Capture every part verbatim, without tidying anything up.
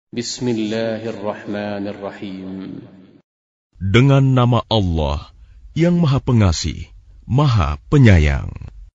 Bismillahirrahmanirrahim. Dengan nama Allah yang Maha Pengasih, Maha Penyayang.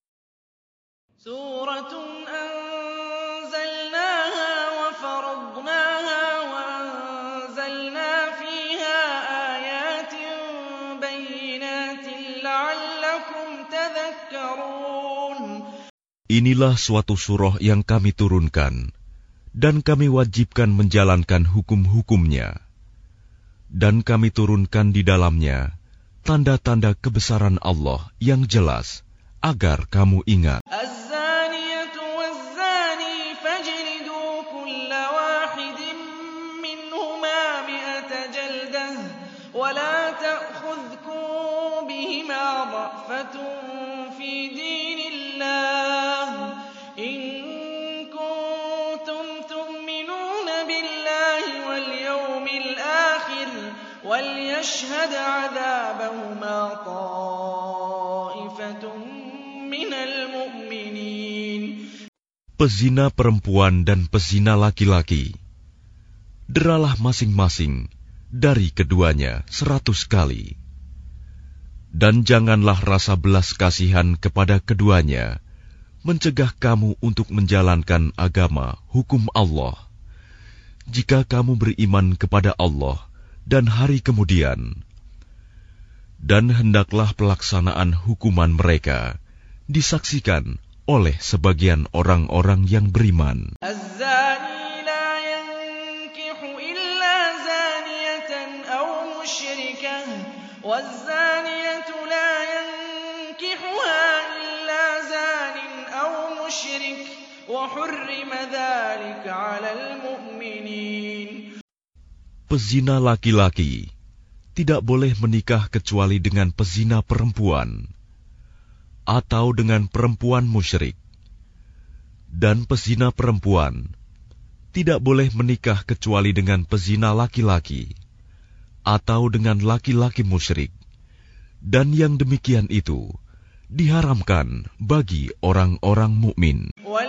Suratun anzalnaha wa faradnaha wa anzalna fiha ayatin bayyinatin la'allakum tadhakkarun. Inilah suatu surah yang kami turunkan, dan kami wajibkan menjalankan hukum-hukumnya. Dan kami turunkan di dalamnya tanda-tanda kebesaran Allah yang jelas, agar kamu ingat. Az-zaniyatu waz-zani fajlidu kulla wahidin minhuma mi'ata jaldah wa la ta'khudhkum bihima ra'fatun fi dinillah in وَلْيَشْهَدْ عَذَابَهُمَا طَائِفَةٌ مِّنَ الْمُؤْمِنِينَ. Pezina perempuan dan pezina laki-laki, deralah masing-masing dari keduanya seratus kali. Dan janganlah rasa belas kasihan kepada keduanya mencegah kamu untuk menjalankan agama hukum Allah. Jika kamu beriman kepada Allah dan hari kemudian, dan hendaklah pelaksanaan hukuman mereka disaksikan oleh sebagian orang-orang yang beriman. Az-zani la yankihu illa zaniyatan aw musyrikah waz-zaniyatu la yankihuha illa zanin aw musyrik wa hurrima dhalika 'alal mu'minin. Pezina laki-laki tidak boleh menikah kecuali dengan pezina perempuan atau dengan perempuan musyrik. Dan pezina perempuan tidak boleh menikah kecuali dengan pezina laki-laki atau dengan laki-laki musyrik. Dan yang demikian itu diharamkan bagi orang-orang mukmin.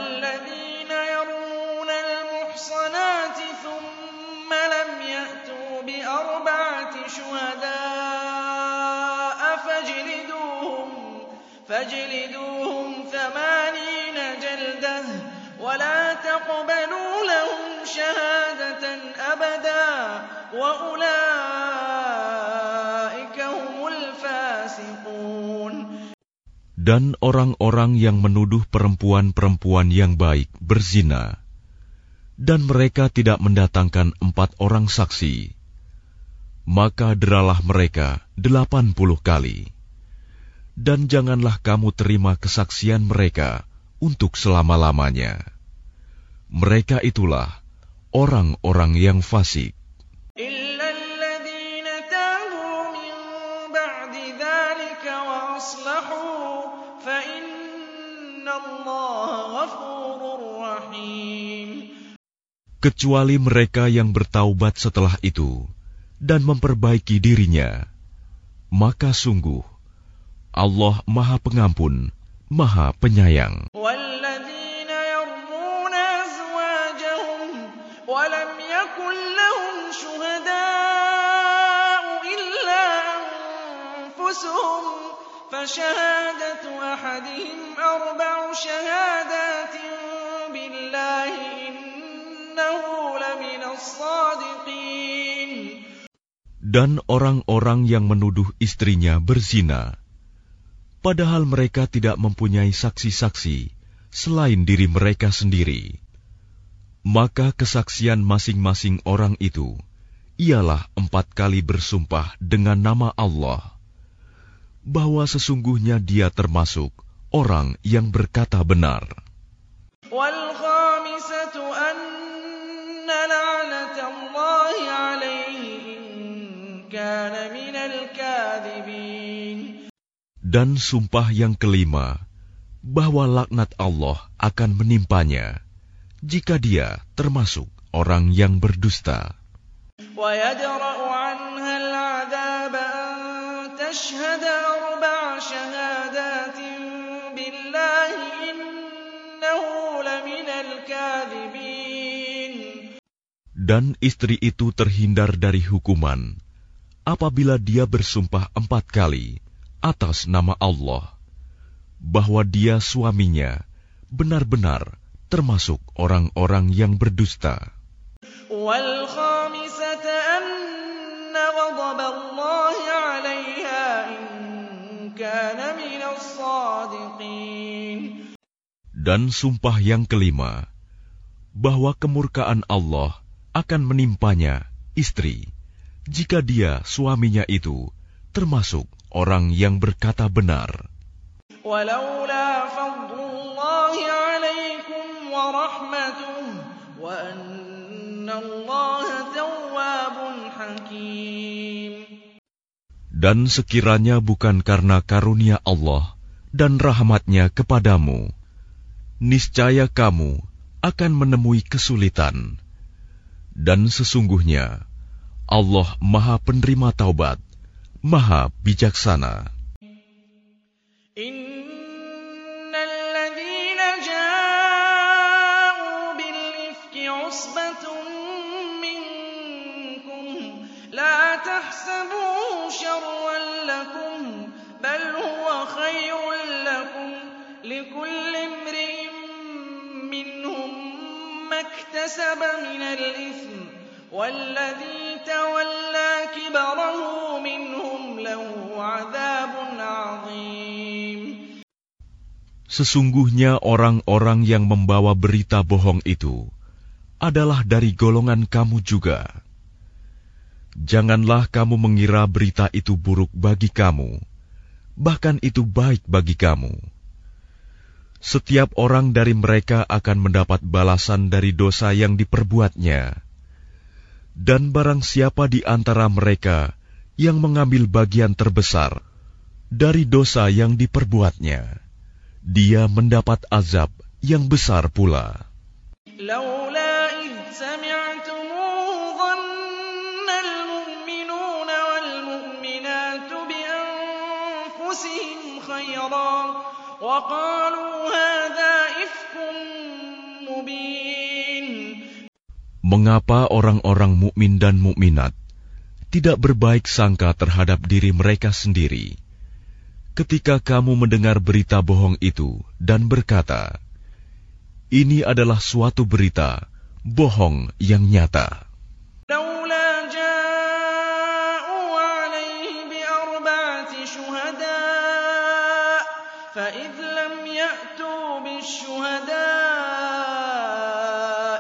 فاجلدوهم ثمانين جلدة ولا تقبلوا لهم شهادة أبدا وأولئك هم الفاسقون. Dan orang-orang yang menuduh perempuan-perempuan yang baik berzina, dan mereka tidak mendatangkan empat orang saksi, maka deralah mereka delapan puluh kali. Dan janganlah kamu terima kesaksian mereka untuk selama-lamanya. Mereka itulah orang-orang yang fasik. Illa alladhina tabu min ba'di dhalika wa aslahu fa innallaha ghafurur rahim. Kecuali mereka yang bertaubat setelah itu dan memperbaiki dirinya, maka sungguh Allah Maha Pengampun, Maha Penyayang. Walladzina yarmuna azwajahum wa lam yakun lahum syuhada'u illa anfusuhum fashahadatu ahadihim arba'u shahadatin billahi innahu laminas shadiqin. Dan orang-orang yang menuduh istrinya berzina, padahal mereka tidak mempunyai saksi-saksi selain diri mereka sendiri, maka kesaksian masing-masing orang itu ialah empat kali bersumpah dengan nama Allah, bahwa sesungguhnya dia termasuk orang yang berkata benar. Wal khamisatu anna la'natallahi 'alaihi in kana minal kadhibin. Dan sumpah yang kelima, bahwa laknat Allah akan menimpanya jika dia termasuk orang yang berdusta. وَيَدْرَأُ عَنْهَا الْعَذَابَ أَن تَشْهَدَ أَرْبَعَ شَهَادَاتٍ بِاللَّهِ إِنَّهُ لَمِنَ الْكَاذِبِينَ. Dan istri itu terhindar dari hukuman apabila dia bersumpah empat kali atas nama Allah bahwa dia suaminya benar-benar termasuk orang-orang yang berdusta. وَالْخَامِسَةَ أَنَّ غَضَبَ اللَّهِ عَلَيْهَا إِن كَانَ مِنَ الصَّادِقِينَ. Dan sumpah yang kelima, bahwa kemurkaan Allah akan menimpanya, istri, jika dia suaminya itu termasuk orang yang berkata benar. وَلَوْلَا فَضْلُ اللَّهِ عَلَيْكُمْ وَرَحْمَتُهُ وَأَنَّ اللَّهَ تَوَّابٌ حَكِيمٌ. Dan sekiranya bukan karena karunia Allah dan rahmat-Nya kepadamu, niscaya kamu akan menemui kesulitan. Dan sesungguhnya Allah Maha Penerima Taubat, Maha Bijaksana. Innal ladzina ja'u bil ifki usbatun minkum la tahsabuhu sharran lakum bal huwa khairun lakum likulli imri'in minhum maktasaba minal itsm والذي تولى كبره منهم له عذاب عظيم. Sesungguhnya orang-orang yang membawa berita bohong itu adalah dari golongan kamu juga. Janganlah kamu mengira berita itu buruk bagi kamu, bahkan itu baik bagi kamu. Setiap orang dari mereka akan mendapat balasan dari dosa yang diperbuatnya. Dan barang siapa di antara mereka yang mengambil bagian terbesar dari dosa yang diperbuatnya, dia mendapat azab yang besar pula. لولا إذ سمعتموه ظن المؤمنون والمؤمنات بأنفسهم خيرا وقالوا هذا إفك مبين. Mengapa orang-orang mukmin dan mukminat tidak berbaik sangka terhadap diri mereka sendiri ketika kamu mendengar berita bohong itu dan berkata, ini adalah suatu berita bohong yang nyata. لولا جاءوا عليه بأربعة شهداء فإذ لم يأتوا بالشهداء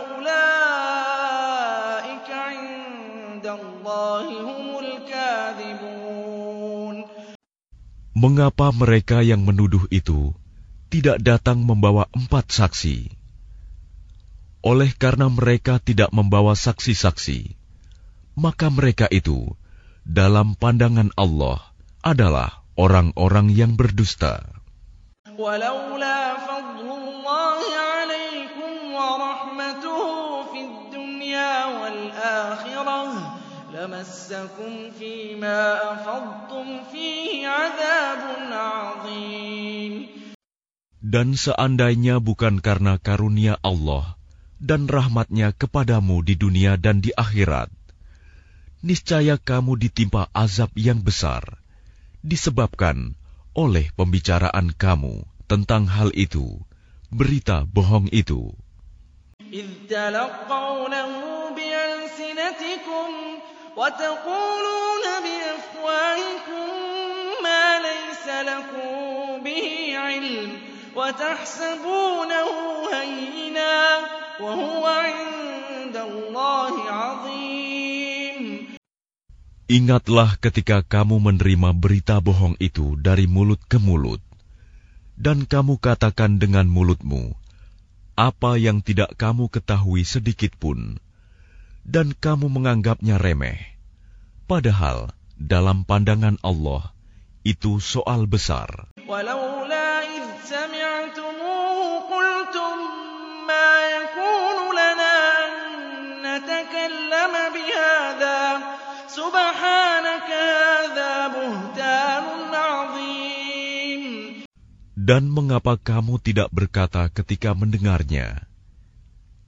فأولئك عند الله هم الكاذبون. Mengapa mereka yang menuduh itu tidak datang membawa empat saksi? Oleh karena mereka tidak membawa saksi-saksi, maka mereka itu dalam pandangan Allah adalah orang-orang yang berdusta. ولولا فضل الله عليكم ورحمته في الدنيا والآخرة لمسكم فيما أفضتم فيه عذاب عظيم. Dan seandainya bukan karena karunia Allah dan rahmat-Nya kepadamu di dunia dan di akhirat, niscaya kamu ditimpa azab yang besar, disebabkan oleh pembicaraan kamu tentang hal itu, berita bohong itu. إذ تلقونه بألسنتكم وتقولون بأفواهكم ما ليس لكم به علم وتحسبونه هينا وهو عند الله عظيم. Ingatlah ketika kamu menerima berita bohong itu dari mulut ke mulut, dan kamu katakan dengan mulutmu apa yang tidak kamu ketahui sedikit pun, dan kamu menganggapnya remeh, padahal dalam pandangan Allah itu soal besar. ولولا إذ سمعتموه قلتم ما يكون لنا أن نتكلم بهذا سبحانك هذا بهتان عظيم. Dan mengapa kamu tidak berkata ketika mendengarnya,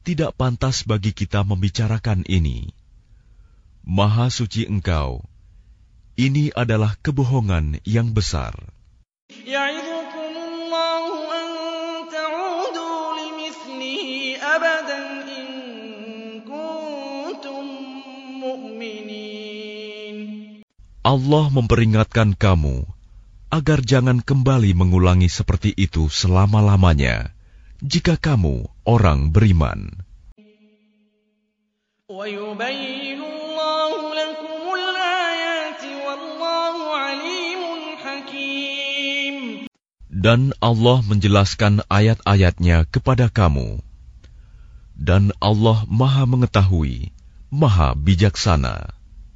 tidak pantas bagi kita membicarakan ini. Maha suci Engkau, ini adalah kebohongan yang besar. Ya'idukumullahu an ta'udu limithlihi abadan in kuntum mu'minin. Allah memperingatkan kamu agar jangan kembali mengulangi seperti itu selama-lamanya, jika kamu orang beriman. Dan Allah menjelaskan ayat-ayatnya kepada kamu. Dan Allah Maha Mengetahui, Maha Bijaksana.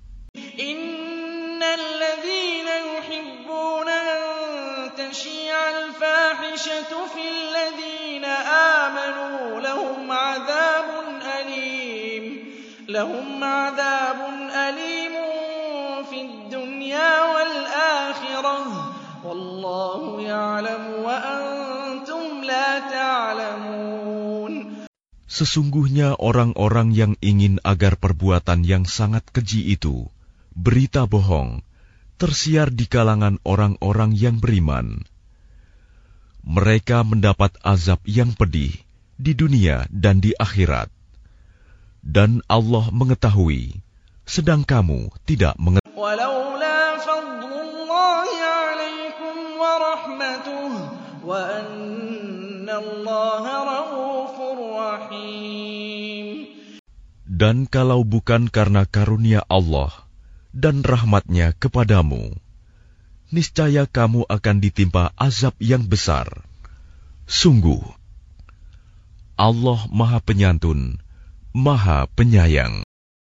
في الذين آمنوا لهم عذاب أليم لهم عذاب أليم في الدنيا والآخرة والله يعلم وأنتم لا تعلمون. Sesungguhnya orang-orang yang ingin agar perbuatan yang sangat keji itu, berita bohong, tersiar di kalangan orang-orang yang beriman. Mereka mendapat azab yang pedih di dunia dan di akhirat. Dan Allah mengetahui, sedang kamu tidak mengetahui. Walaula fadlullahi 'alaikum wa rahmatuh wa annallaha raufur rahim. Dan kalau bukan karena karunia Allah dan rahmatnya kepadamu, niscaya kamu akan ditimpa azab yang besar. Sungguh, Allah Maha Penyantun, Maha Penyayang.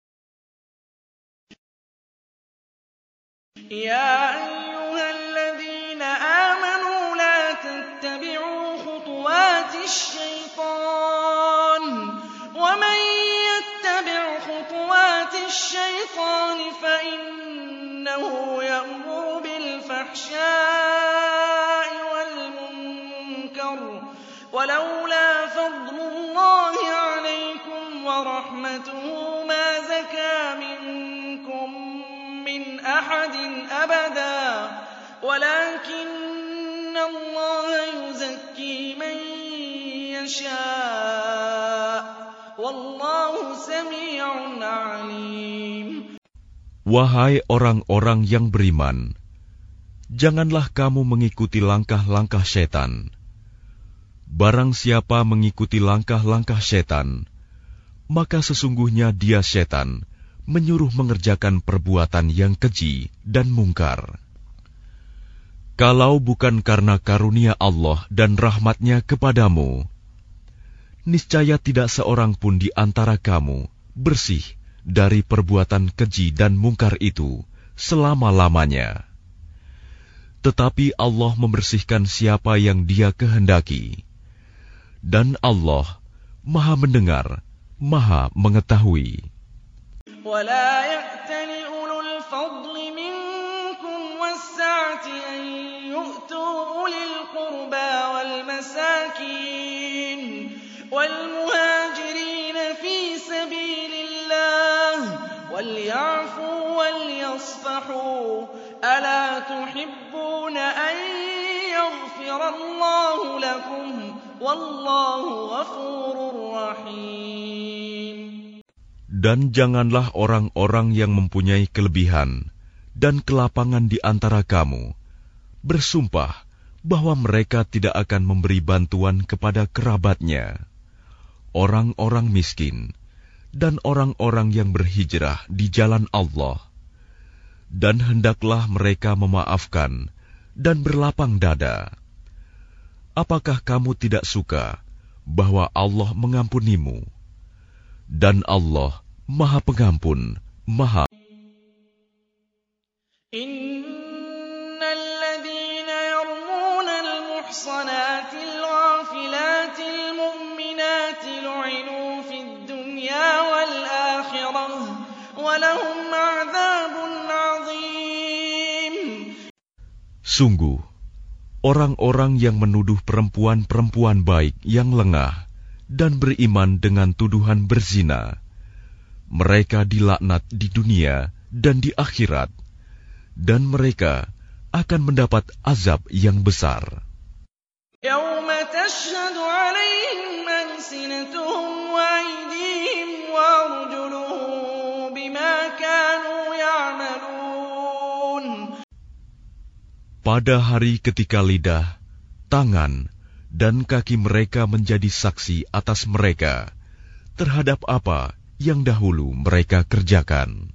Ya ayyuhalladzina amanu la tattabi'u khutuwatis syaitan wa man yattabi' khutuwatis syaitan fa innahu ya'muru bil fahsya'i wal munkar walaula fadlullahi 'alaikum wa rahmatuhu ma zaka minkum min ahadin abada walakinna Allaha yuzakki man yasha' wallahu sami'un 'alim. Wahai orang-orang yang beriman, janganlah kamu mengikuti langkah-langkah setan. Barang siapa mengikuti langkah-langkah setan, maka sesungguhnya dia setan, menyuruh mengerjakan perbuatan yang keji dan mungkar. Kalau bukan karena karunia Allah dan rahmatnya kepadamu, niscaya tidak seorang pun di antara kamu bersih dari perbuatan keji dan mungkar itu selama-lamanya. Tetapi Allah membersihkan siapa yang Dia kehendaki. Dan Allah Maha Mendengar, Maha Mengetahui. وَلَا يَأْتَلِ أُولُو الْفَضْلِ مِنكُمْ وَالسَّعَةِ أَن يُؤْتُوا أُولِي الْقُرْبَى وَالْمَسَاكِينِ وَالْمُهَاجِرِينَ فِي سَبِيلِ اللَّهِ وَلْيَعْفُوا وَلْيَصْفَحُوا أَلَا تُحِبُّونَ أَن يَغْفِرَ اللَّهُ لَكُمْ وَاللَّهُ غَفُورٌ رَّحِيمٌ. Dan janganlah orang-orang yang mempunyai kelebihan dan kelapangan di antara kamu bersumpah bahwa mereka tidak akan memberi bantuan kepada kerabatnya, orang-orang miskin, dan orang-orang yang berhijrah di jalan Allah. Dan hendaklah mereka memaafkan dan berlapang dada. Apakah kamu tidak suka bahwa Allah mengampunimu? Dan Allah Maha Pengampun, Maha. Innal ladzina yarmuna al-muhsanati al-ghafilati al-mu'minati lu'inu fid dunya wal akhirah wa lahum 'adzabun 'adzim. Sungguh, orang-orang yang menuduh perempuan-perempuan baik yang lengah dan beriman dengan tuduhan berzina, mereka dilaknat di dunia dan di akhirat, dan mereka akan mendapat azab yang besar. يَوْمَ تَشْهَدُ عَلَيْهِمْ أَلْسِنَتُهُمْ وَأَيْدِيهِمْ وَأَرْجُلُهُم بِمَا كَانُوا يَعْمَلُونَ. Pada hari ketika lidah, tangan, dan kaki mereka menjadi saksi atas mereka terhadap apa yang dahulu mereka kerjakan.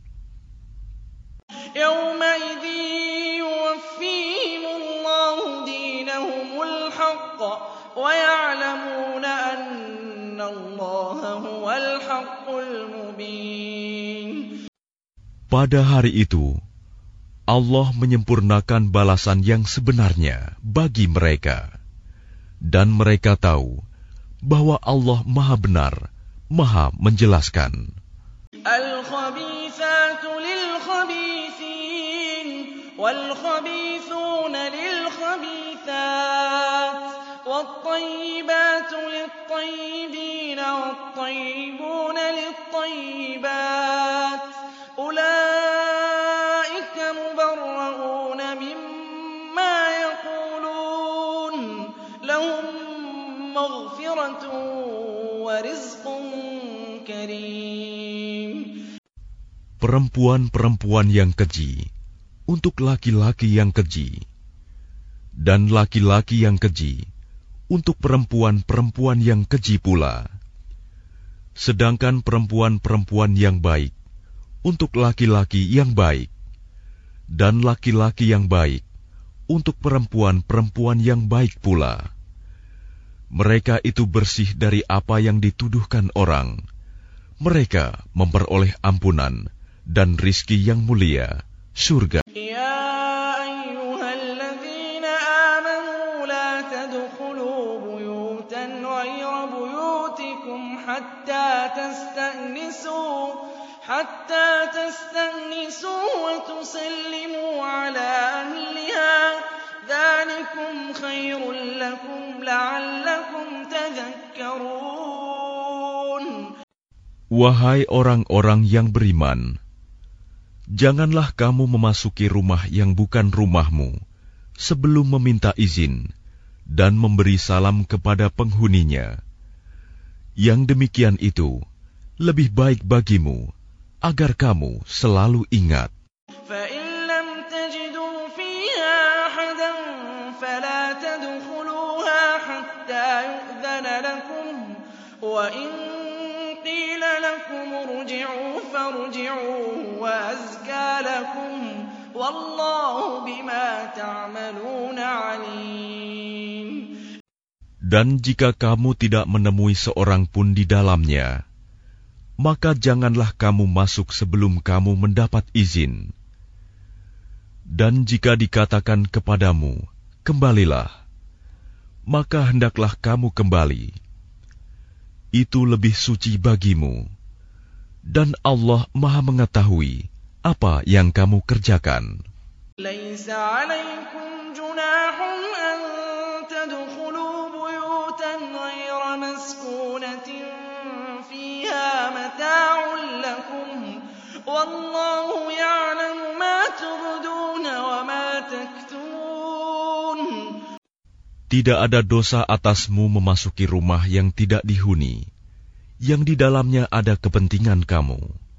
يَوْمَئِذٍ يُوَفِّيهِمُ اللَّهُ دِينَهُمُ الْحَقَّ وَيَعْلَمُونَ أَنَّ اللَّهَ هُوَ الْحَقُّ الْمُبِينُ. Pada hari itu, Allah menyempurnakan balasan yang sebenarnya bagi mereka, dan mereka tahu bahwa Allah Maha Benar, Maha Menjelaskan. الخبيثات للخبيثين والخبيثون للخبيثات والطيبات للطيبين والطيبون للطيبات أولئك مبرؤون مما يقولون لهم مغفرة ورزق كريم. Perempuan-perempuan yang keji untuk laki-laki yang keji, dan laki-laki yang keji untuk perempuan-perempuan yang keji pula. Sedangkan perempuan-perempuan yang baik untuk laki-laki yang baik, dan laki-laki yang baik untuk perempuan-perempuan yang baik pula. Mereka itu bersih dari apa yang dituduhkan orang. Mereka memperoleh ampunan dan rizki yang mulia, surga. يا أيها الذين آمنوا لا تدخلوا بيوتا غير بيوتكم حتى تستأنسوا حتى تستأنسوا وتسلموا على أهلها ذلكم خير لكم لعلكم تذكرون. Wahai orang-orang yang beriman, janganlah kamu memasuki rumah yang bukan rumahmu sebelum meminta izin dan memberi salam kepada penghuninya. Yang demikian itu lebih baik bagimu, agar kamu selalu ingat. فإن لم تجدوا فيها أحدا فلا تدخلوها حتى يؤذن لكم وإن قيل لكم ارجعوا فارجعوا وأزكى لكم والله بما تعملون عليم. Dan jika kamu tidak menemui seorang pun di dalamnya, maka janganlah kamu masuk sebelum kamu mendapat izin. Dan jika dikatakan kepadamu, kembalilah, maka hendaklah kamu kembali. Itu lebih suci bagimu, dan Allah Maha mengetahui apa yang kamu kerjakan. ليس عليكم جناح أن تدخلوا بيوتا غير مسكونة فيها متاع لكم والله يعلم ما تبدون وما تكتمون. Tidak ada dosa atasmu memasuki rumah yang tidak dihuni, yang di dalamnya ada kepentingan kamu.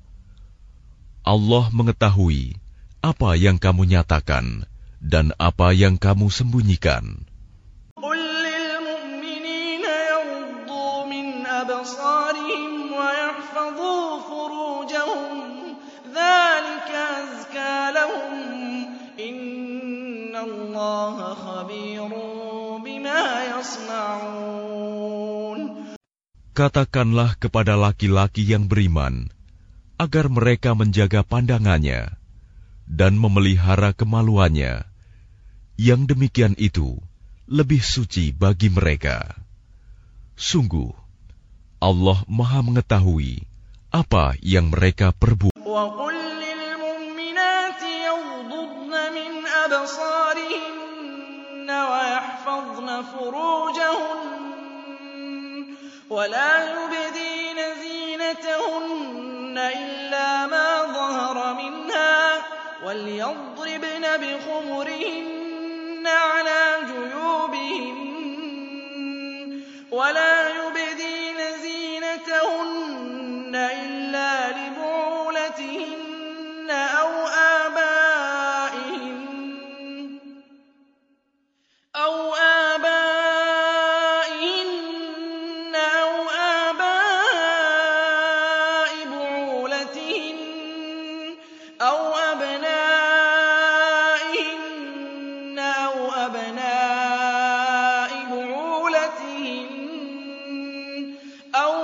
Allah mengetahui apa yang kamu nyatakan dan apa yang kamu sembunyikan. قل للمؤمنين يغضوا من أبصارهم ويحفظوا فروجهم ذلك أزكى لهم إن الله خبير بما يصنعون. Katakanlah kepada laki-laki yang beriman, agar mereka menjaga pandangannya dan memelihara kemaluannya. Yang demikian itu lebih suci bagi mereka. Sungguh, Allah Maha mengetahui apa yang mereka perbuat. وقل للمؤمنات يغضضن من أبصارهن ويحفظن فروجهن ولا يبدين زينتهن إلا ما ظهر منها وليضربن بخمرهن على جيوبهن ولا يبدين زينتهن إلا لبعولتهن أو آبائهن أو آبائهن أو آباء بعولتهن أو أبنائهن أو أبناء بعولتهن أو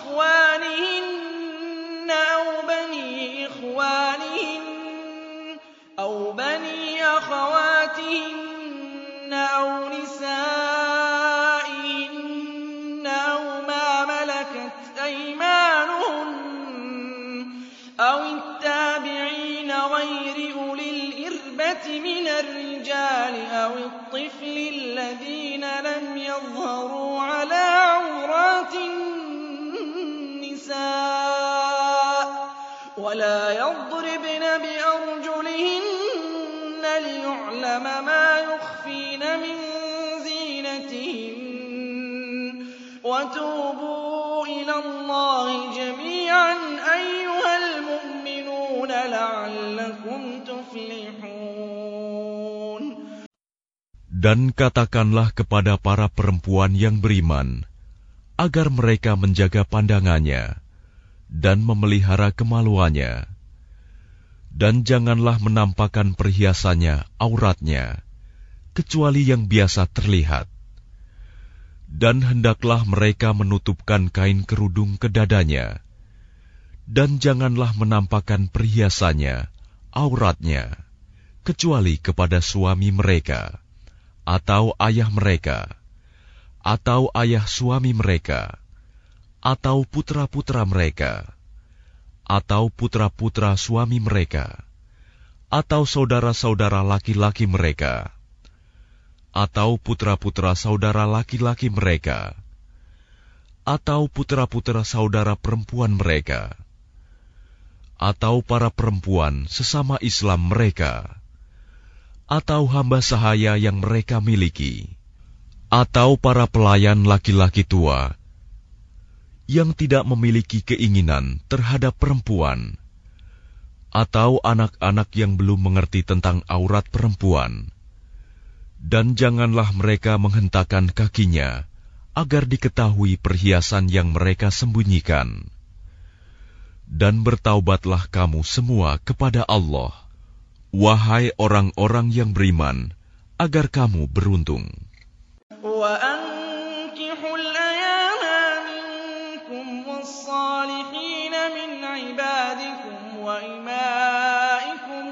إخوانهن أو بني إخوانهن أو بني أخواتهن أو نسائهن أو ما ملكت أيمانهن أو التابعين غير أولي الإربة من الرجال أو الطفل الذين لم يظهروا على عورات النساء ولا يضربن بأرجلهن ليعلم ما يخفين من زينتهن وتوبوا إلى الله جميعا أيها المؤمنون لعلكم تفلحون. Dan katakanlah kepada para perempuan yang beriman, agar mereka menjaga pandangannya dan memelihara kemaluannya, dan janganlah menampakkan perhiasannya, auratnya, kecuali yang biasa terlihat. Dan hendaklah mereka menutupkan kain kerudung ke dadanya, dan janganlah menampakkan perhiasannya, auratnya, kecuali kepada suami mereka, atau ayah mereka, atau ayah suami mereka, atau putra-putra mereka, atau putra-putra suami mereka, atau saudara-saudara laki-laki mereka, atau putra-putra saudara laki-laki mereka, atau putra-putra saudara perempuan mereka, atau para perempuan sesama Islam mereka, atau hamba sahaya yang mereka miliki, atau para pelayan laki-laki tua yang tidak memiliki keinginan terhadap perempuan, atau anak-anak yang belum mengerti tentang aurat perempuan. Dan janganlah mereka menghentakkan kakinya agar diketahui perhiasan yang mereka sembunyikan. Dan bertaubatlah kamu semua kepada Allah, wahai orang-orang yang beriman, agar kamu beruntung. وَأَنكِحُوا الْأَيَامَ مِنكُمْ وَالصَّالِحِينَ مِنْ عِبَادِكُمْ وَإِمَائِكُمْ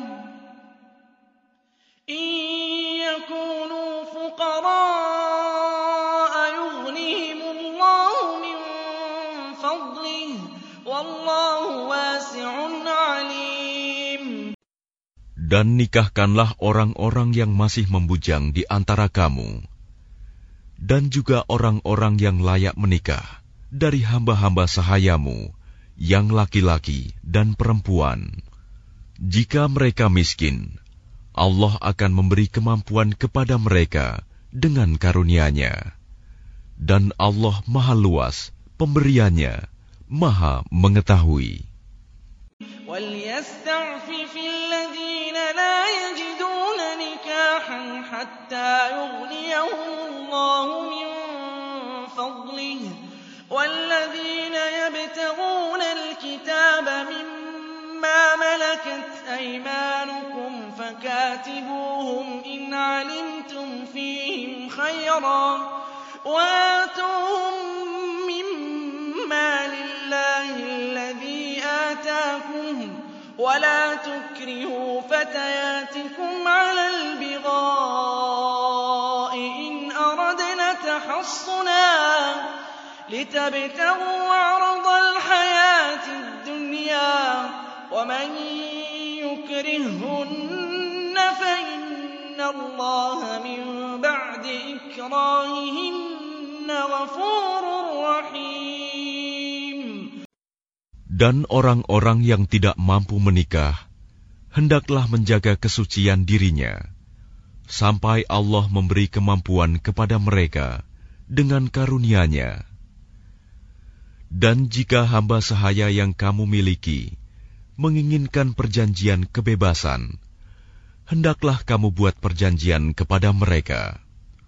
إِن يَكُونُوا فُقَرَاءَ يُغْنِهِمُ اللَّهُ مِن فَضْلِهِ وَاللَّهُ وَاسِعٌ عَلِيمٌ. Dan nikahkanlah orang-orang yang masih membujang di antara kamu, dan juga orang-orang yang layak menikah dari hamba-hamba sahayamu, yang laki-laki dan perempuan. Jika mereka miskin, Allah akan memberi kemampuan kepada mereka dengan karunia-Nya. Dan Allah Maha Luas pemberiannya, Maha mengetahui. وَلْيَسْتَعْفِفِ الَّذِينَ لَا يَجِدُونَ نِكَاحًا حَتَّى يُغْنِيَهُمُ اللَّهُ مِن فَضْلِهِ وَالَّذِينَ يَبْتَغُونَ الْكِتَابَ مِمَّا مَلَكَتْ أَيْمَانُكُمْ فَكَاتِبُوهُمْ إِنْ عَلِمْتُمْ فِيهِمْ خَيْرًا وَآتُوهُم مِّمَّا لِلَّهِ الَّذِي آتَاكُمْ وَلَا تُكْرِهُوا فَتَيَاتِكُمْ عَلَى الْبِغَاءِ إِنْ أَرَدْنَ تَحَصُّنًا لِتَبْتَغُوا عَرَضَ الْحَيَاةِ الدُّنْيَا وَمَن يُكْرِههُّنَّ فَإِنَّ اللَّهَ مِن بَعْدِ إِكْرَاهِهِنَّ غَفُورٌ رَّحِيمٌ. Dan orang-orang yang tidak mampu menikah, hendaklah menjaga kesucian dirinya, sampai Allah memberi kemampuan kepada mereka dengan karunia-Nya. Dan jika hamba sahaya yang kamu miliki menginginkan perjanjian kebebasan, hendaklah kamu buat perjanjian kepada mereka.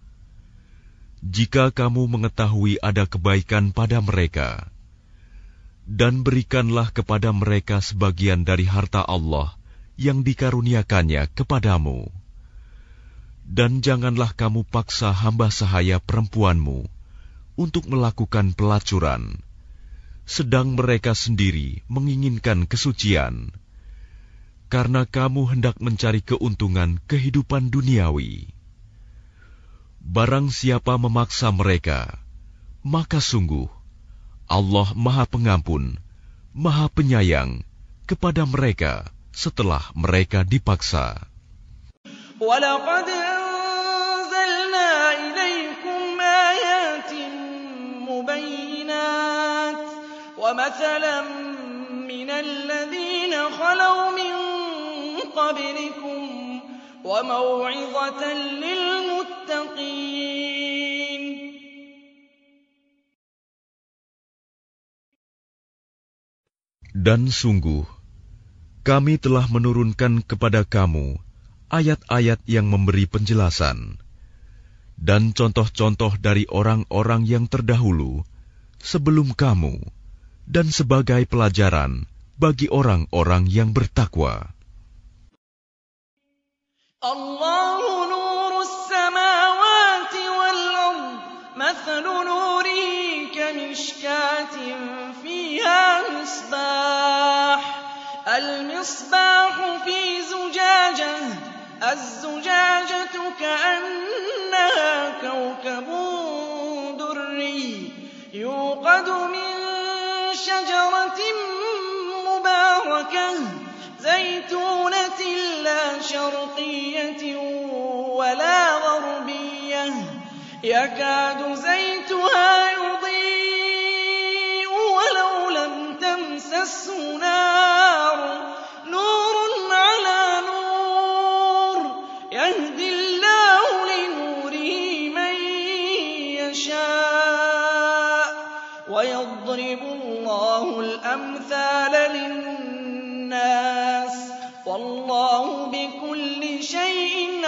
Jika kamu mengetahui ada kebaikan pada mereka, dan berikanlah kepada mereka sebagian dari harta Allah yang dikaruniakannya kepadamu. Dan janganlah kamu paksa hamba sahaya perempuanmu untuk melakukan pelacuran, sedang mereka sendiri menginginkan kesucian, karena kamu hendak mencari keuntungan kehidupan duniawi. Barang siapa memaksa mereka, maka sungguh Allah Maha Pengampun, Maha Penyayang kepada mereka setelah mereka dipaksa. وَلَقَدْ أَنزَلْنَا إِلَيْكُمْ آيَاتٍ مُبَيِّنَاتٍ وَمَثَلًا مِّنَ الَّذِينَ خَلَوْا مِن قَبْلِكُمْ وَمَوْعِظَةً لِّلْمُتَّقِينَ. Dan sungguh, kami telah menurunkan kepada kamu ayat-ayat yang memberi penjelasan, dan contoh-contoh dari orang-orang yang terdahulu sebelum kamu, dan sebagai pelajaran bagi orang-orang yang bertakwa. Allahu nurus samawati wal ard, mathalu nurihi kamishkatin fiha misbah, al-misbahu fi zujajah, az-zujajatu ka'annaha kawkabun durri, yuqadu min shajaratin mubarakah, zaytunatin la sharqiyyatin wala gharbiyah, yakadu zaytuha yudhi'u walau lam tamsashu nar, nurun ala nur, yahdi Allahu linurihi man yasha', wa yadribu Allahu al-amthala lin-nas, wallahu bikulli syai'in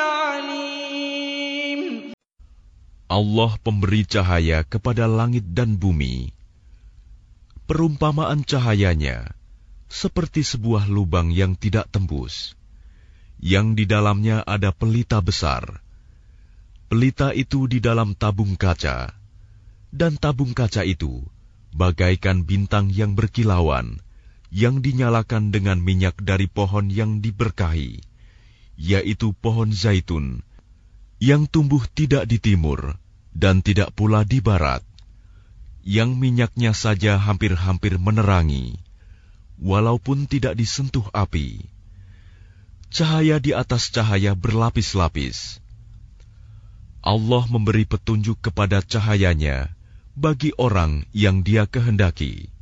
alim. Allah pemberi cahaya kepada langit dan bumi. Perumpamaan cahayanya seperti sebuah lubang yang tidak tembus, yang di dalamnya ada pelita besar. Pelita itu di dalam tabung kaca, dan tabung kaca itu bagaikan bintang yang berkilauan, yang dinyalakan dengan minyak dari pohon yang diberkahi, yaitu pohon zaitun, yang tumbuh tidak di timur dan tidak pula di barat, yang minyaknya saja hampir-hampir menerangi, walaupun tidak disentuh api. Cahaya di atas cahaya berlapis-lapis. Allah memberi petunjuk kepada cahayanya bagi orang yang Dia kehendaki.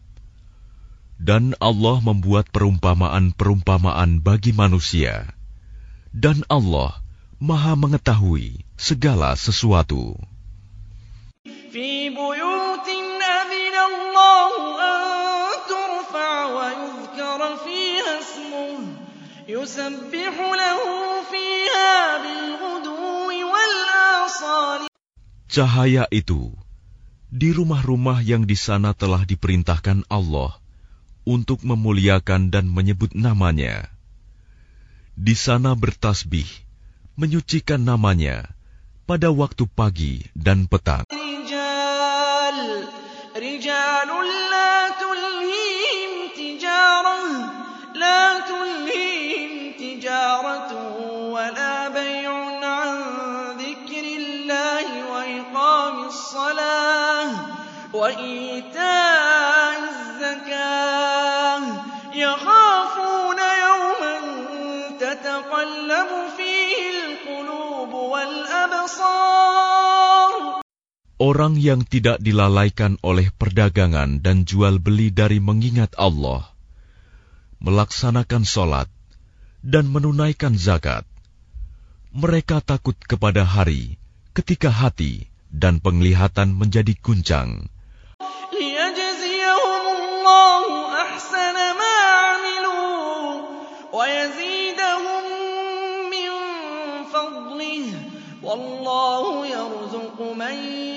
Dan Allah membuat perumpamaan-perumpamaan bagi manusia. Dan Allah Maha mengetahui segala sesuatu. Fi buyutin adhina Allahu an turfa' wa yudhkara fiha ismuhu, yusabbihu lahu fiha bil-ghudwi wal-asali. Cahaya itu di rumah-rumah yang di sana telah diperintahkan Allah untuk memuliakan dan menyebut namanya. Di sana bertasbih, menyucikan namanya pada waktu pagi dan petang. Rijal, rijalun la tulhihim tijarah, la tulhihim tijaratun wa la bay'un an dhikrillahi wa iqamis salah wa ita'iz zakah, yakhafuna yawman tataqallabu fihi al-qulub wal absar. Orang yang tidak dilalaikan oleh perdagangan dan jual beli dari mengingat Allah, melaksanakan sholat, dan menunaikan zakat, mereka takut kepada hari ketika hati dan penglihatan menjadi guncang. لِيَجْزِيَهُمُ اللَّهُ أَحْسَنَ مَا عَمِلُوا وَيَزِيدَهُم مِّن فَضْلِهِ وَاللَّهُ يَرْزُقُ مَن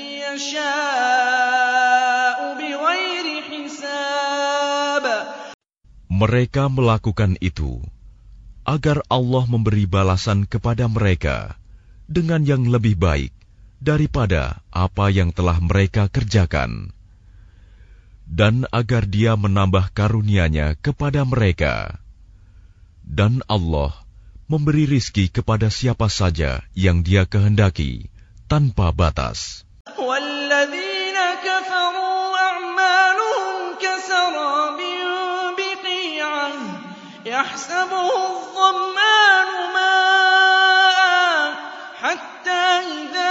يَشَاءُ بِغَيْرِ حِسَابٍ. Mereka melakukan itu agar Allah memberi balasan kepada mereka dengan yang lebih baik daripada apa yang telah mereka kerjakan, dan agar Dia menambah karunia-Nya kepada mereka. Dan Allah memberi rizki kepada siapa saja yang Dia kehendaki tanpa batas. وَالَّذِينَ كَفَرُوا أَعْمَالُهُمْ كَسَرَابٍ بِقِيعَةٍ يَحْسَبُهُ الظَّمْآنُ مَاءً حَتَّىٰ إِذَا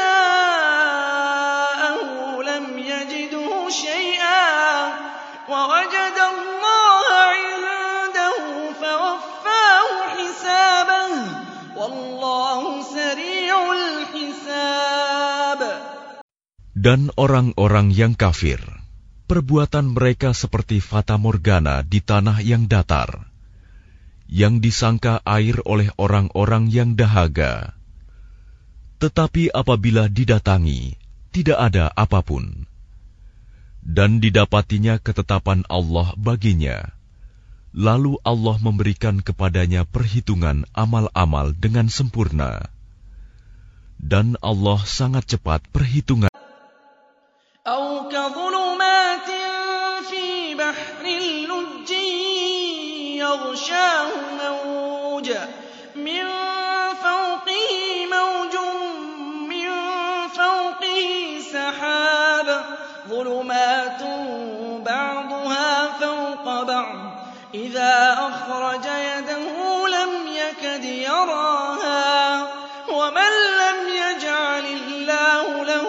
جَاءَهُ لَمْ يَجِدْهُ شَيْئًا وَوَجَدَ اللَّهَ عِندَهُ فَوَفَّاهُ حِسَابَهُ وَاللَّهُ سَرِيعُ الْحِسَابِ. Dan orang-orang yang kafir, perbuatan mereka seperti fata morgana di tanah yang datar, yang disangka air oleh orang-orang yang dahaga. Tetapi apabila didatangi, tidak ada apapun. Dan didapatinya ketetapan Allah baginya. Lalu Allah memberikan kepadanya perhitungan amal-amal dengan sempurna. Dan Allah sangat cepat perhitungan. أَوْ كَظُلُمَاتٍ فِي بَحْرٍ لُجِّيٍّ يَغْشَاهُ مَوْجٌ مِّن فَوْقِهِ مَوْجٌ مِّن فَوْقِهِ سَحَابٌ ظُلُمَاتٌ بَعْضُهَا فَوْقَ بَعْضٍ إِذَا أَخْرَجَ يَدَهُ لَمْ يَكَدْ يَرَاهَا وَمَن لَّمْ يَجْعَلِ اللَّهُ لَهُ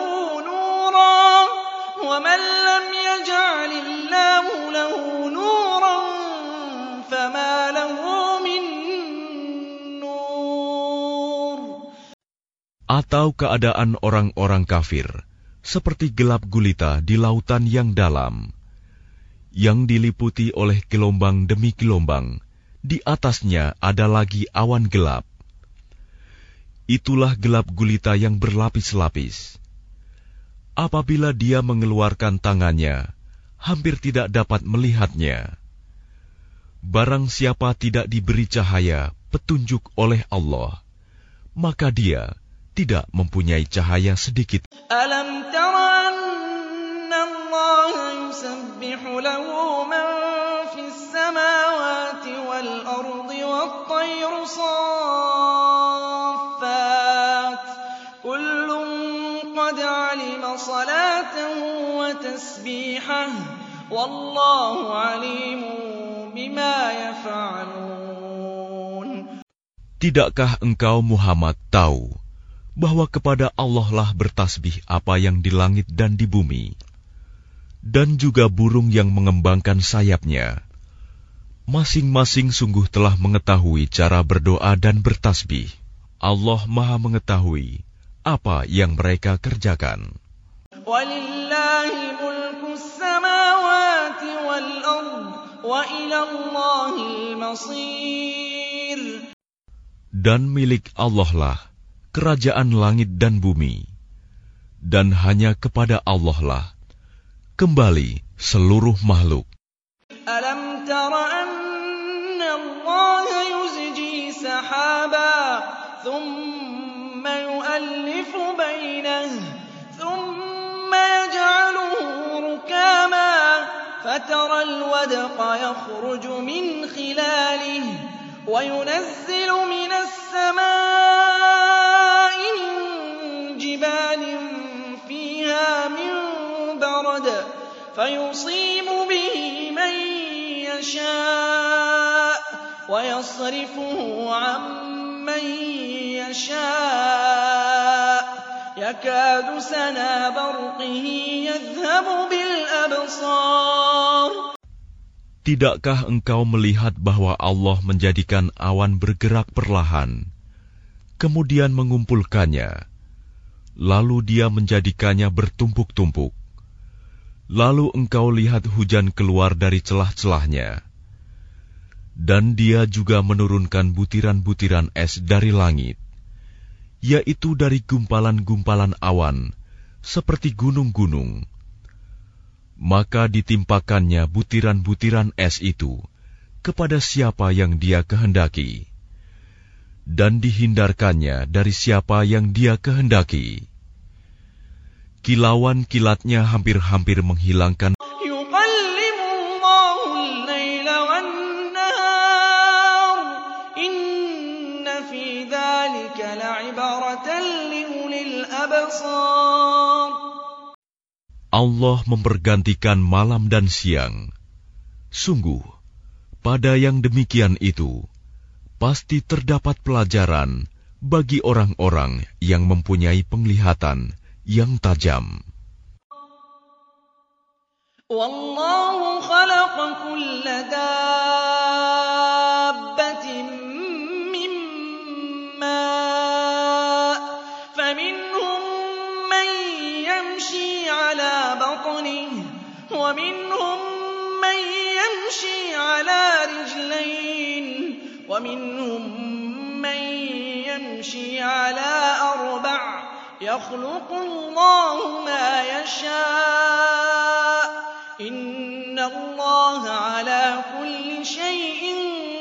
وَمَن لَّمْ يَجْعَلِ اللَّهُ لَهُ نُورًا فَمَا لَهُ مِن نُّورٍ. Atau keadaan orang-orang kafir seperti gelap gulita di lautan yang dalam, yang diliputi oleh gelombang demi gelombang, di atasnya ada lagi awan gelap. Itulah gelap gulita yang berlapis-lapis. Apabila dia mengeluarkan tangannya, hampir tidak dapat melihatnya. Barang siapa tidak diberi cahaya, petunjuk oleh Allah, maka dia tidak mempunyai cahaya sedikit. Alam tara anna Allah yusabbihu lahu man fis samawati wal ardi wat tayru saffat kullun qad alima salatahu wa tasbihahu wallahu alimun bima yaf'alun. Tidakkah engkau Muhammad tahu bahwa kepada Allah lah bertasbih apa yang di langit dan di bumi, dan juga burung yang mengembangkan sayapnya. Masing-masing sungguh telah mengetahui cara berdoa dan bertasbih. Allah Maha mengetahui apa yang mereka kerjakan. Walillahi mulkus samawati wal ard wa ila Allahil masir. Dan milik Allah lah kerajaan langit dan bumi, dan hanya kepada Allah lah kembali seluruh makhluk. Alam tara anna Allah yuzji sahaba thumma yu'allifu bainahu thumma yaj'aluhu rukama fatara al-wadqa yakhruju min khilalihi wa yunazzilu minas samaa'i min jibalin fiha min barad fayusibu bihi man yasha' wa yasrifuhu 'amman yasha' يكاد سنا برقه يذهب بالأبصار. Tidakkah engkau melihat bahwa Allah menjadikan awan bergerak perlahan, kemudian mengumpulkannya, lalu Dia menjadikannya bertumpuk-tumpuk. Lalu engkau lihat hujan keluar dari celah-celahnya, dan Dia juga menurunkan butiran-butiran es dari langit, yaitu dari gumpalan-gumpalan awan, seperti gunung-gunung. Maka ditimpakannya butiran-butiran es itu kepada siapa yang Dia kehendaki, dan dihindarkannya dari siapa yang Dia kehendaki. Kilauan kilatnya hampir-hampir menghilangkan Allah mempergantikan malam dan siang. Sungguh, pada yang demikian itu, pasti terdapat pelajaran bagi orang-orang yang mempunyai penglihatan yang tajam. Wallahu khalaqa kulla dabbatin min ma' faminhum man yamshi ala batnihi wa minhum man yamshi ala rijlayn wa minhum man yamshi ala arba' yakhluqu Allahu ma yasha' inna Allaha ala kulli syai'in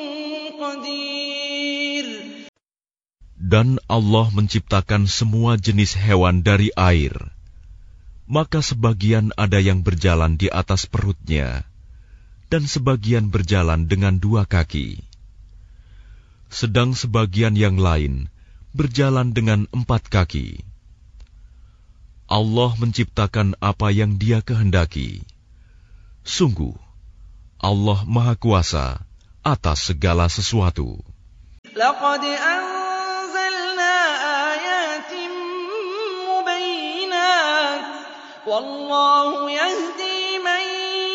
qadir. Dan Allah menciptakan semua jenis hewan dari air, maka sebagian ada yang berjalan di atas perutnya, dan sebagian berjalan dengan dua kaki. Sedang sebagian yang lain berjalan dengan empat kaki. Allah menciptakan apa yang Dia kehendaki. Sungguh, Allah Maha Kuasa atas segala sesuatu. Laqad anzalna ayatin mubayyinat wallahu yahdi man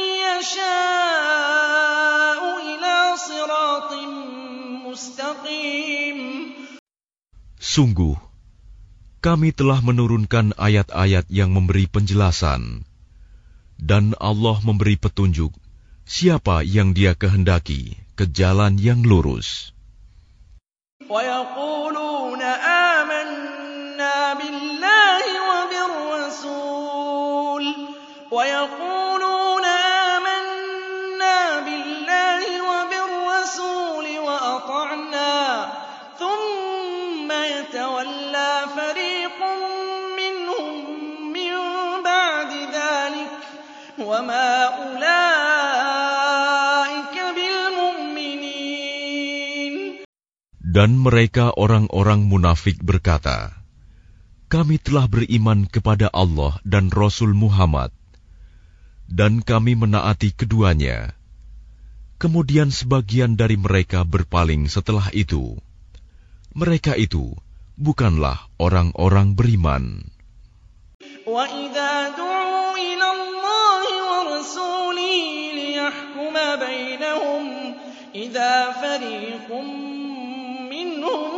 yasha'u ila siratin mustaqim. Sungguh, kami telah menurunkan ayat-ayat yang memberi penjelasan, dan Allah memberi petunjuk siapa yang Dia kehendaki ke jalan yang lurus. وَيَقُولُونَ آمَنَّا بِاللَّهِ وَبِالرَّسُولِ وَيَقُولُونَ آمَنَّا بِاللَّهِ وَبِالرَّسُولِ وَأَطَعْنَا ثُمَّ يَتَوَلَّى فَرِيقٌ مِّنْهُم مِّن بَعْدِ ذَلِكَ وَمَا أُولَٰئِكَ بِالْمُؤْمِنِينَ. Dan mereka orang-orang munafik berkata, kami telah beriman kepada Allah dan Rasul Muhammad, dan kami menaati keduanya. Kemudian sebagian dari mereka berpaling setelah itu. Mereka itu bukanlah orang-orang beriman. وَإِذَا دُعُوا إِلَى اللَّهِ وَرَسُولِهِ لِيَحْكُمَ بَيْنَهُمْ إِذَا فَرِيقٌ مِّنْهُم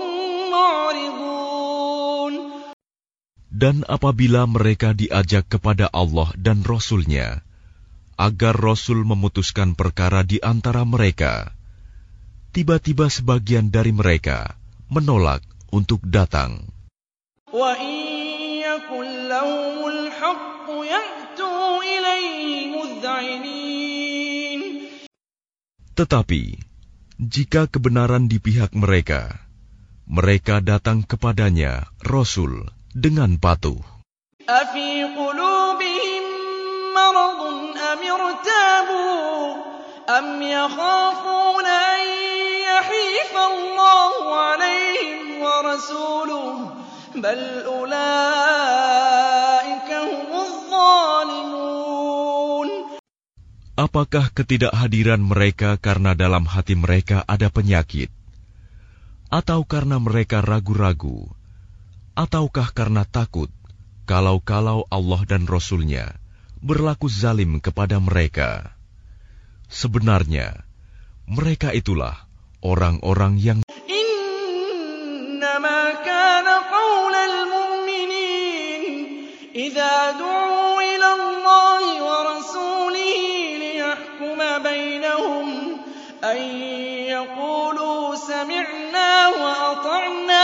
مُّعْرِضُونَ. Dan apabila mereka diajak kepada Allah dan Rasul-Nya, agar Rasul memutuskan perkara di antara mereka, tiba-tiba sebagian dari mereka menolak untuk datang. وَإِن يَكُن لَّهُمُ الْحَقُّ يَأْتُوا إِلَيْهِ مُذْعِنِينَ. Tetapi, jika kebenaran di pihak mereka, mereka datang kepadanya, Rasul, dengan patuh. أَفِي قُلُوبِهِم مَّرَضٌ أَمِ ارْتَابُوا أَمْ يَخَافُونَ أَن يَحِيفَ اللَّهُ عَلَيْهِمْ وَرَسُولُهُ بَلْ أُولَٰئِكَ هُمُ الظَّالِمُونَ. Apakah ketidakhadiran mereka karena dalam hati mereka ada penyakit, atau karena mereka ragu-ragu, ataukah karena takut kalau-kalau Allah dan Rasul-Nya berlaku zalim kepada mereka. Sebenarnya, mereka itulah orang-orang yang إنما كان قول المؤمنين إذا دعوا إلى الله ورسوله ليحكم بينهم أن يقولوا سمعنا وأطعنا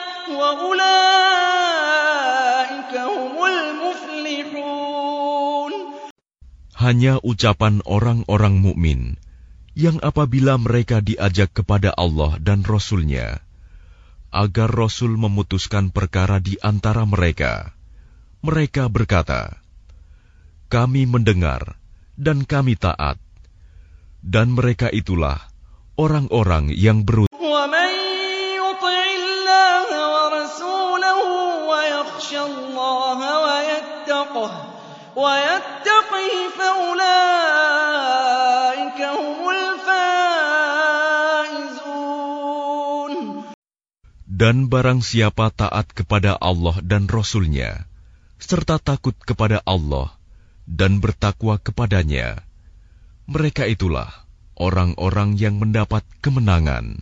وأولئك هم المفلحون. hanya ucapan orang-orang mukmin yang apabila mereka diajak kepada Allah dan Rasul-Nya agar Rasul memutuskan perkara di antara mereka, mereka berkata, kami mendengar dan kami taat, dan mereka itulah orang-orang yang beruntung. ومن يطع الله ورسوله ويخشى الله ويتقه ويتقه فأولئك هم الفائزون. Dan barang siapa taat kepada Allah dan Rasul-Nya, serta takut kepada Allah dan bertakwa kepadanya, mereka itulah orang-orang yang mendapat kemenangan.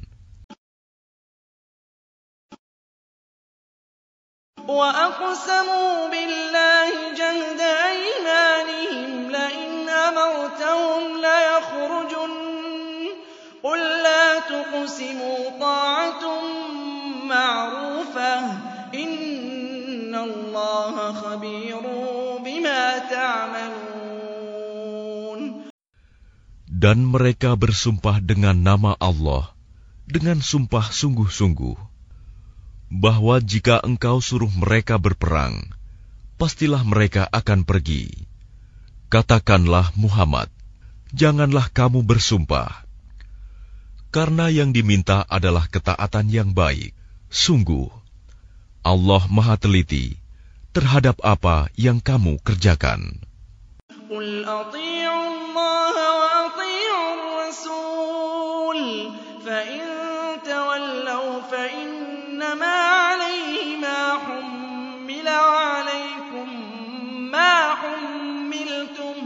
وَأَقْسَمُوا بِاللَّهِ جَهْدَ أَيْمَانِهِمْ لَئِنْ أَمَرْتَهُمْ لَيَخْرُجُنَّ قُل لَّا تُقْسِمُوا طَاعَةٌ مَّعْرُوفَةٌ إِنَّ اللَّهَ خَبِيرٌ بِمَا تَعْمَلُونَ. Dan mereka bersumpah dengan nama Allah dengan sumpah sungguh-sungguh, bahwa jika engkau suruh mereka berperang, pastilah mereka akan pergi. Katakanlah Muhammad, janganlah kamu bersumpah, karena yang diminta adalah ketaatan yang baik. Sungguh, Allah Maha Teliti terhadap apa yang kamu kerjakan. قُلْ أَطِيعُوا اللَّهَ وَأَطِيعُوا الرَّسُولَ فَإِن تَوَلَّوْا فَإِنَّمَا عَلَيْهِ مَا حُمِّلَ وَعَلَيْكُم مَّا حُمِّلْتُمْ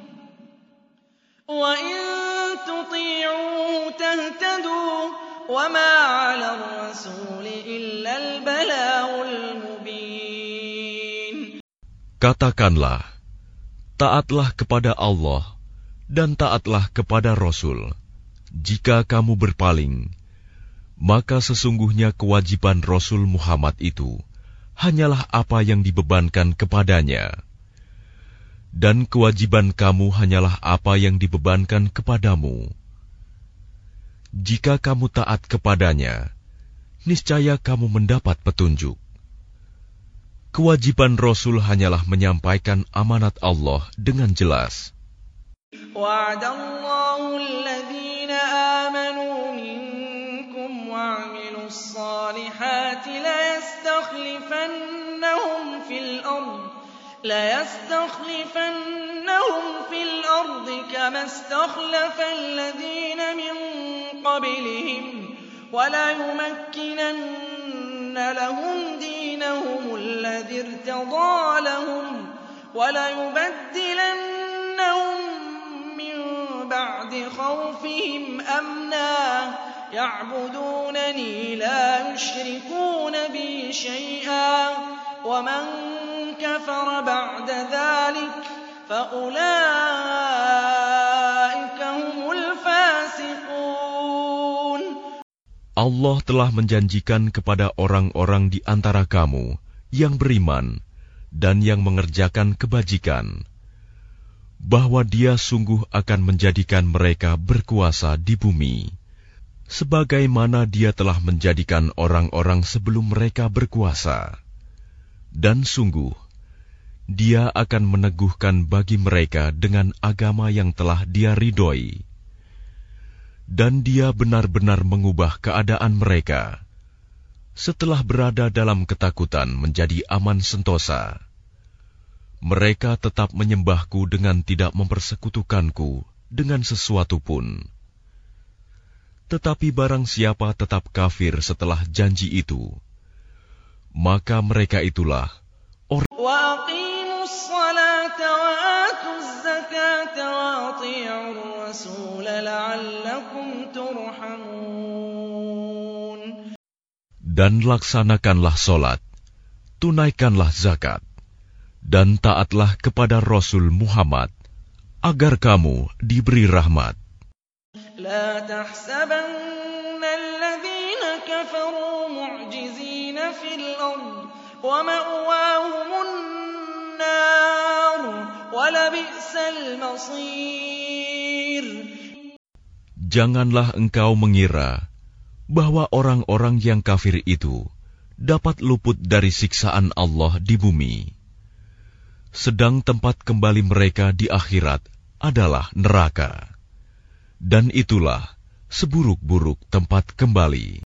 وَإِن تُطِيعُوهُ تَهْتَدُوا وَمَا عَلَى الرَّسُولِ إِلَّا الْبَلَاغُ الْمُبِينُ. Katakanlah, taatlah kepada Allah dan taatlah kepada Rasul. Jika kamu berpaling, maka sesungguhnya kewajiban Rasul Muhammad itu hanyalah apa yang dibebankan kepadanya, dan kewajiban kamu hanyalah apa yang dibebankan kepadamu. Jika kamu taat kepadanya, niscaya kamu mendapat petunjuk. Kewajiban Rasul hanyalah menyampaikan amanat Allah dengan jelas. وَعَدَ اللَّهُ الَّذِينَ آمَنُوا مِنكُمْ وَعَمِلُوا الصَّالِحَاتِ لَيَسْتَخْلِفَنَّهُمْ فِي الْأَرْضِ لَيَسْتَخْلِفَنَّهُمْ فِي الْأَرْضِ كَمَا اسْتَخْلَفَ الَّذِينَ مِن قَبْلِهِمْ وَلَيُمَكِّنَنَّ لَهُمْ دِينَهُمُ الَّذِي ارْتَضَىٰ لَهُمْ وَلَيُبَدِّلَنَّهُم مِّن بَعْدِ خَوْفِهِمْ أَمْنًا يَعْبُدُونَنِي لَا يُشْرِكُونَ بِي شَيْئًا وَمَن كَفَرَ بَعْدَ ذَلِكَ فَأُولَٰئِكَ هُمُ الْفَاسِقُونَ. Allah telah menjanjikan kepada orang-orang di antara kamu yang beriman dan yang mengerjakan kebajikan, bahwa Dia sungguh akan menjadikan mereka berkuasa di bumi, sebagaimana Dia telah menjadikan orang-orang sebelum mereka berkuasa. Dan sungguh, Dia akan meneguhkan bagi mereka dengan agama yang telah Dia ridhoi, dan Dia benar-benar mengubah keadaan mereka setelah berada dalam ketakutan menjadi aman sentosa. Mereka tetap menyembahku dengan tidak mempersekutukanku dengan sesuatu pun. Tetapi barang siapa tetap kafir setelah janji itu, maka mereka itulah وَأَقِيمُوا الصَّلَاةَ وَآتُوا الزَّكَاةَ وَأَطِيعُوا الرَّسُولَ لَعَلَّكُمْ تُرْحَمُونَ. Dan laksanakanlah solat, tunaikanlah zakat, dan taatlah kepada Rasul Muhammad, agar kamu diberi rahmat. لَا تَحْسَبَنَّ الَّذِينَ كَفَرُوا مُعْجِزِينَ فِي الْأَرْضِ وَمَأْوَاهُمُ النَّارُ وَلَبِئْسَ الْمَصِيرُ. Janganlah engkau mengira bahwa orang-orang yang kafir itu dapat luput dari siksaan Allah di bumi, sedang tempat kembali mereka di akhirat adalah neraka, dan itulah seburuk-buruk tempat kembali.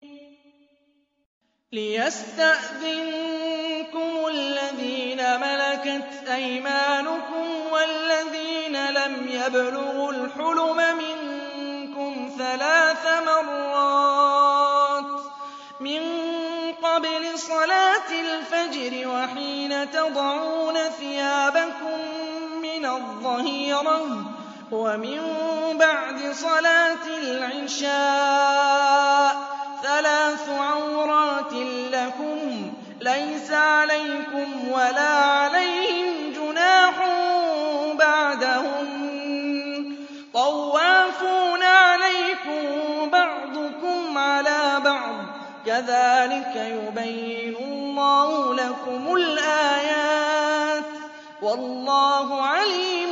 لِيَسْتَأْذِنكُمُ الَّذِينَ مَلَكَتْ أَيْمَانُكُمْ وَالَّذِينَ لَمْ يَبْلُغُوا الْحُلُمَ مِنكُمْ ثَلَاثَ مَرَّاتٍ مِّن قَبْلِ صَلَاةِ الْفَجْرِ وَحِينَ تَضَعُونَ ثِيَابَكُم مِّنَ الظَّهِيرَةِ وَمِن بَعْدِ صَلَاةِ الْعِشَاءِ ثَلَاثُ عَوْرَاتٍ لَّكُمْ لَيْسَ عَلَيْكُمْ وَلَا عَلَيْهِمْ جُنَاحٌ بَعْدَهُنَّ طَوَّافُونَ عَلَيْكُم بَعْضُكُمْ عَلَىٰ بَعْضٍ كَذَٰلِكَ يُبَيِّنُ اللَّهُ لَكُمُ الْآيَاتِ وَاللَّهُ عَلِيمٌ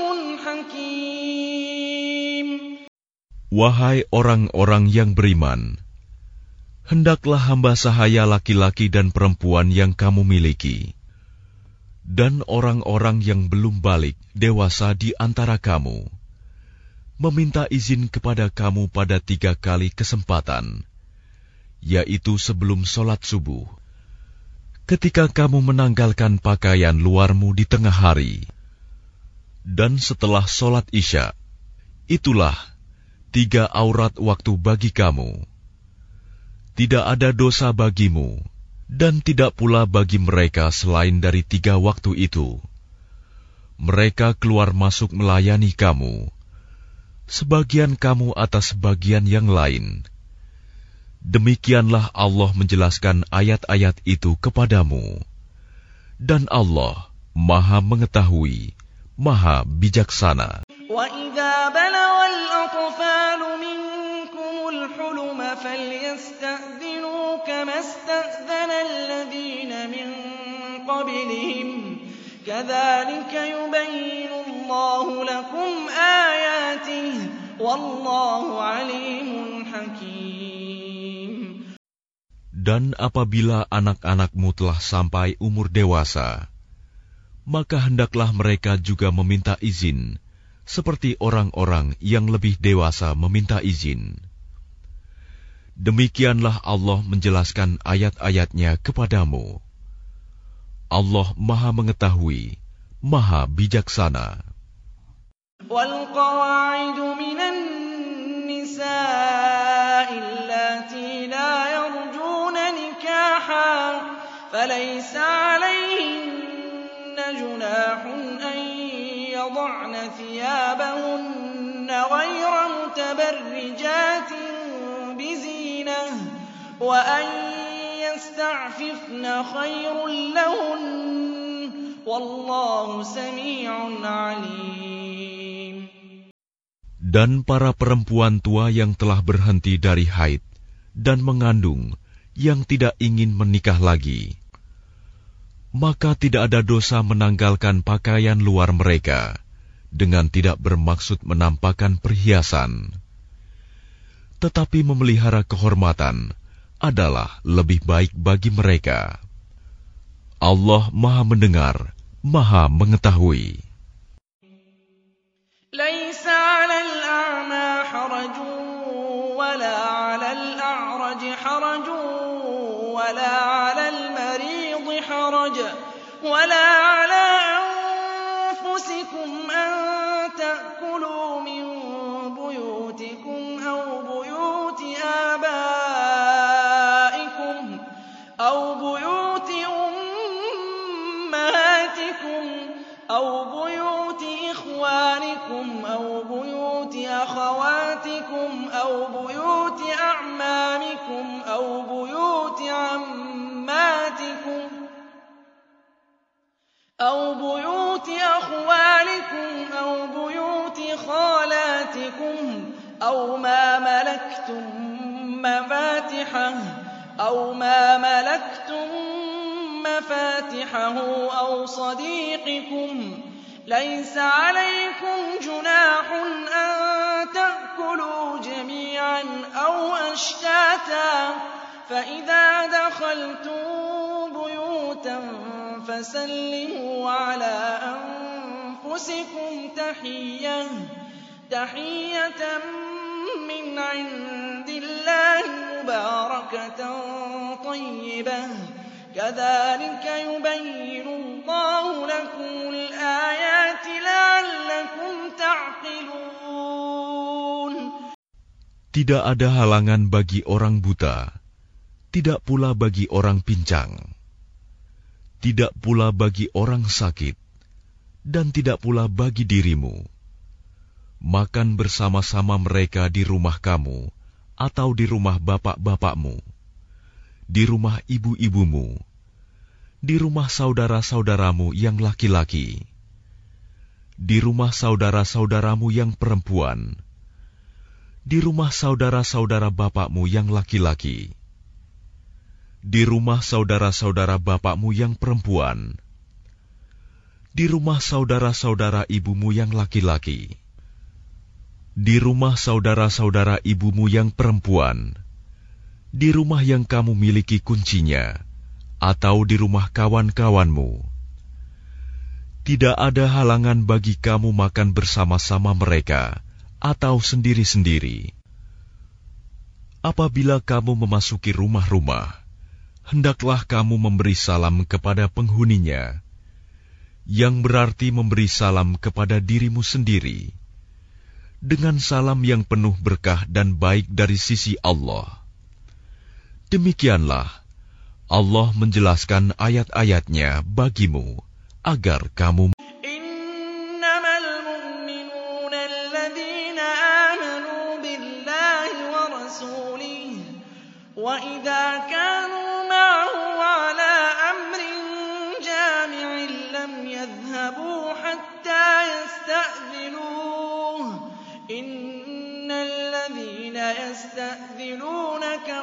حَكِيمٌ. Wahai orang-orang yang beriman, hendaklah hamba sahaya laki-laki dan perempuan yang kamu miliki, dan orang-orang yang belum balik dewasa di antara kamu, meminta izin kepada kamu pada tiga kali kesempatan, yaitu sebelum sholat subuh, ketika kamu menanggalkan pakaian luarmu di tengah hari, dan setelah sholat isya. Itulah tiga aurat waktu bagi kamu. Tidak ada dosa bagimu, dan tidak pula bagi mereka selain dari tiga waktu itu. Mereka keluar masuk melayani kamu, sebagian kamu atas sebagian yang lain. Demikianlah Allah menjelaskan ayat-ayat itu kepadamu. Dan Allah Maha Mengetahui, Maha Bijaksana. وَإِذَا بَلَغَ الْأَطْفَالُ مِنكُمُ الْحُلُمَ فَلْيَسْتَأْذِنُوا كَمَا اسْتَأْذَنَ الَّذِينَ مِن قَبْلِهِمْ كَذَٰلِكَ يُبَيِّنُ اللَّهُ لَكُمْ آيَاتِهِ وَاللَّهُ عَلِيمٌ حَكِيمٌ. Dan apabila anak-anakmu telah sampai umur dewasa, maka hendaklah mereka juga meminta izin, seperti orang-orang yang lebih dewasa meminta izin. Demikianlah Allah menjelaskan ayat-ayatnya kepadamu. Allah Maha Mengetahui, Maha Bijaksana. وَالْقَوَاعِدُ مِنَ النِّسَاءِ اللَّاتِي لَا يَرْجُونَ نِكَاحًا فَلَيْسَ عَلَيْهِنَّ جُنَاحٌ أَن يَضَعْنَ ثِيَابَهُنَّ غَيْرَ مُتَبَرِّجَاتٍ بِزِينَةٍ وَأَن يَسْتَعْفِفْنَ خَيْرٌ لَّهُنَّ وَاللَّهُ سَمِيعٌ عَلِيمٌ. Dan para perempuan tua yang telah berhenti dari haid dan mengandung yang tidak ingin menikah lagi, maka tidak ada dosa menanggalkan pakaian luar mereka dengan tidak bermaksud menampakkan perhiasan. Tetapi memelihara kehormatan adalah lebih baik bagi mereka. Allah Maha Mendengar, Maha Mengetahui. لَيْسَ عَلَى الْأَعْمَىٰ حَرَجٌ وَلَا عَلَى الْأَعْرَجِ حَرَجٌ وَلَا عَلَى الْمَرِيضِ حَرَجٌ وَلَا عَلَىٰ أَنفُسِكُمْ أَن تَأْكُلُوا مِن بُيُوتِكُمْ أَوْ بُيُوتِ آبَائِكُمْ أَوْ بُيُوتِ أُمَّهَاتِكُمْ أَيْمَانِكُمْ أَوْ مَا مَلَكْتُم مَّفَاتِحَهُ أَوْ مَا مَلَكْتُم مَّفَاتِحَهُ أَوْ صَدِيقِكُمْ لَيْسَ عَلَيْكُمْ جُنَاحٌ أَن تَأْكُلُوا جَمِيعًا أَوْ أَشْتَاتًا فَإِذَا دَخَلْتُم بُيُوتًا فَسَلِّمُوا عَلَىٰ أَنفُسِكُمْ تَحِيَّةً تَحِيَّةً مِّنْ عِندِ اللَّهِ مُبَارَكَةً طَيِّبَةً كَذَٰلِكَ يُبَيِّنُ اللَّهُ لَكُمُ الْآيَاتِ لَعَلَّكُمْ تَعْقِلُونَ. Tidak ada halangan bagi orang buta, tidak pula bagi orang pincang, tidak pula bagi orang sakit, dan tidak pula bagi dirimu. Makan bersama-sama mereka di rumah kamu, atau di rumah bapak-bapakmu, di rumah ibu-ibumu, di rumah saudara-saudaramu yang laki-laki, di rumah saudara-saudaramu yang perempuan, di rumah saudara-saudara bapakmu yang laki-laki, di rumah saudara-saudara bapakmu yang perempuan, di rumah saudara-saudara ibumu yang laki-laki, di rumah saudara-saudara ibumu yang perempuan, di rumah yang kamu miliki kuncinya, atau di rumah kawan-kawanmu. Tidak ada halangan bagi kamu makan bersama-sama mereka, atau sendiri-sendiri. Apabila kamu memasuki rumah-rumah, hendaklah kamu memberi salam kepada penghuninya, yang berarti memberi salam kepada dirimu sendiri, dengan salam yang penuh berkah dan baik dari sisi Allah. Demikianlah Allah menjelaskan ayat-ayatnya bagimu agar kamu Innamal mu'minuna alladhina amanu billahi wa rasulihi wa idza kanu ma'ahu ala amrin jami'in lam yadhhabu hatta yasta'dhinuhu innal ladhina yasta'dhinunaka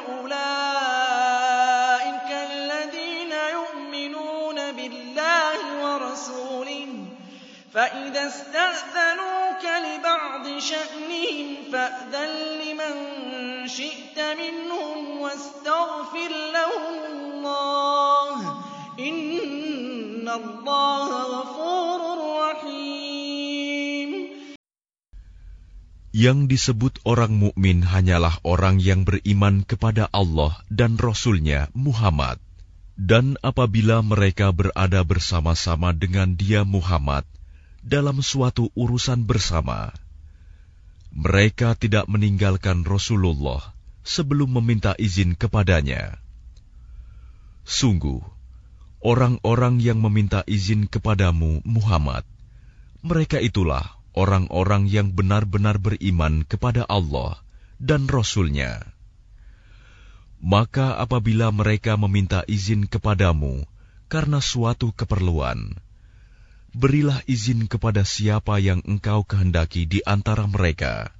ulaika alladhina yu'minuna billahi wa rasulihi فَإِذَا اسْتَأْذَنُوكَ لِبَعْضِ شَأْنِهِمْ فَأْذَن لِّمَن شِئْتَ مِنْهُمْ وَاسْتَغْفِرْ لَهُمُ اللَّهَ إِنَّ اللَّهَ غَفُورٌ رَّحِيمٌ. Yang disebut orang mukmin hanyalah orang yang beriman kepada Allah dan Rasul-Nya Muhammad. Dan apabila mereka berada bersama-sama dengan dia Muhammad dalam suatu urusan bersama, mereka tidak meninggalkan Rasulullah sebelum meminta izin kepadanya. Sungguh, orang-orang yang meminta izin kepadamu Muhammad, mereka itulah orang-orang yang benar-benar beriman kepada Allah dan Rasul-Nya. Maka apabila mereka meminta izin kepadamu karena suatu keperluan, berilah izin kepada siapa yang engkau kehendaki di antara mereka,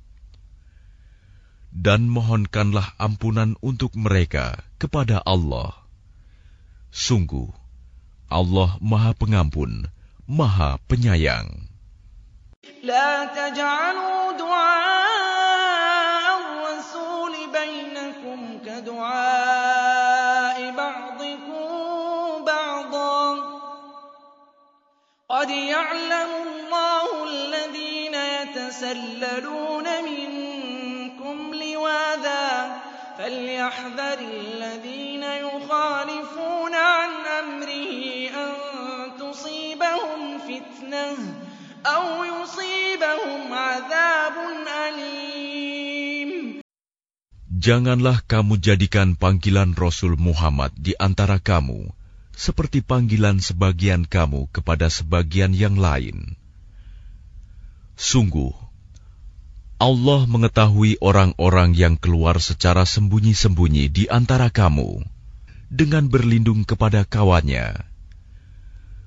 dan mohonkanlah ampunan untuk mereka kepada Allah. Sungguh, Allah Maha Pengampun, Maha Penyayang. La taj'alu du'a ar-rasul bainakum ka du'a'i ba'dikum ba'dan. قد يعلم الله الذين يتسللون منكم لواذا فليحذر الذين يخالفون عن أمره أن تصيبهم فتنة أو يصيبهم عذاب أليم. Janganlah kamu jadikan panggilan Rasul Muhammad di antara kamu seperti panggilan sebagian kamu kepada sebagian yang lain. Sungguh, Allah mengetahui orang-orang yang keluar secara sembunyi-sembunyi di antara kamu dengan berlindung kepada kawannya.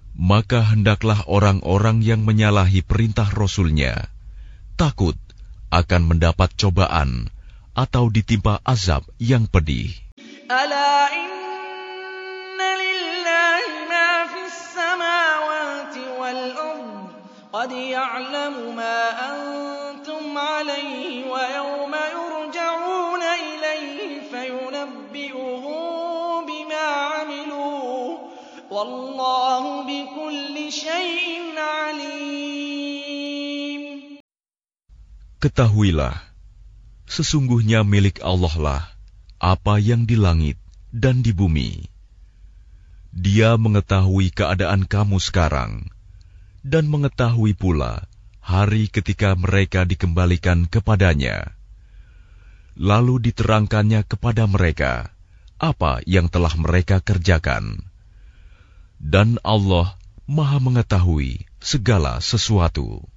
Maka hendaklah orang-orang yang menyalahi perintah Rasul-Nya takut akan mendapat cobaan atau ditimpa azab yang pedih. Ala inna lillahi ma fis samawati wal ard qad ya'lamu ma antum alayhi wa yawma yurja'una ilayhi fayunabbi'uhum bima 'amilu wallahu bikulli syai'in 'alim. Ketahuilah, sesungguhnya milik Allah lah apa yang di langit dan di bumi. Dia mengetahui keadaan kamu sekarang, dan mengetahui pula hari ketika mereka dikembalikan kepadanya. Lalu diterangkannya kepada mereka apa yang telah mereka kerjakan. Dan Allah Maha mengetahui segala sesuatu.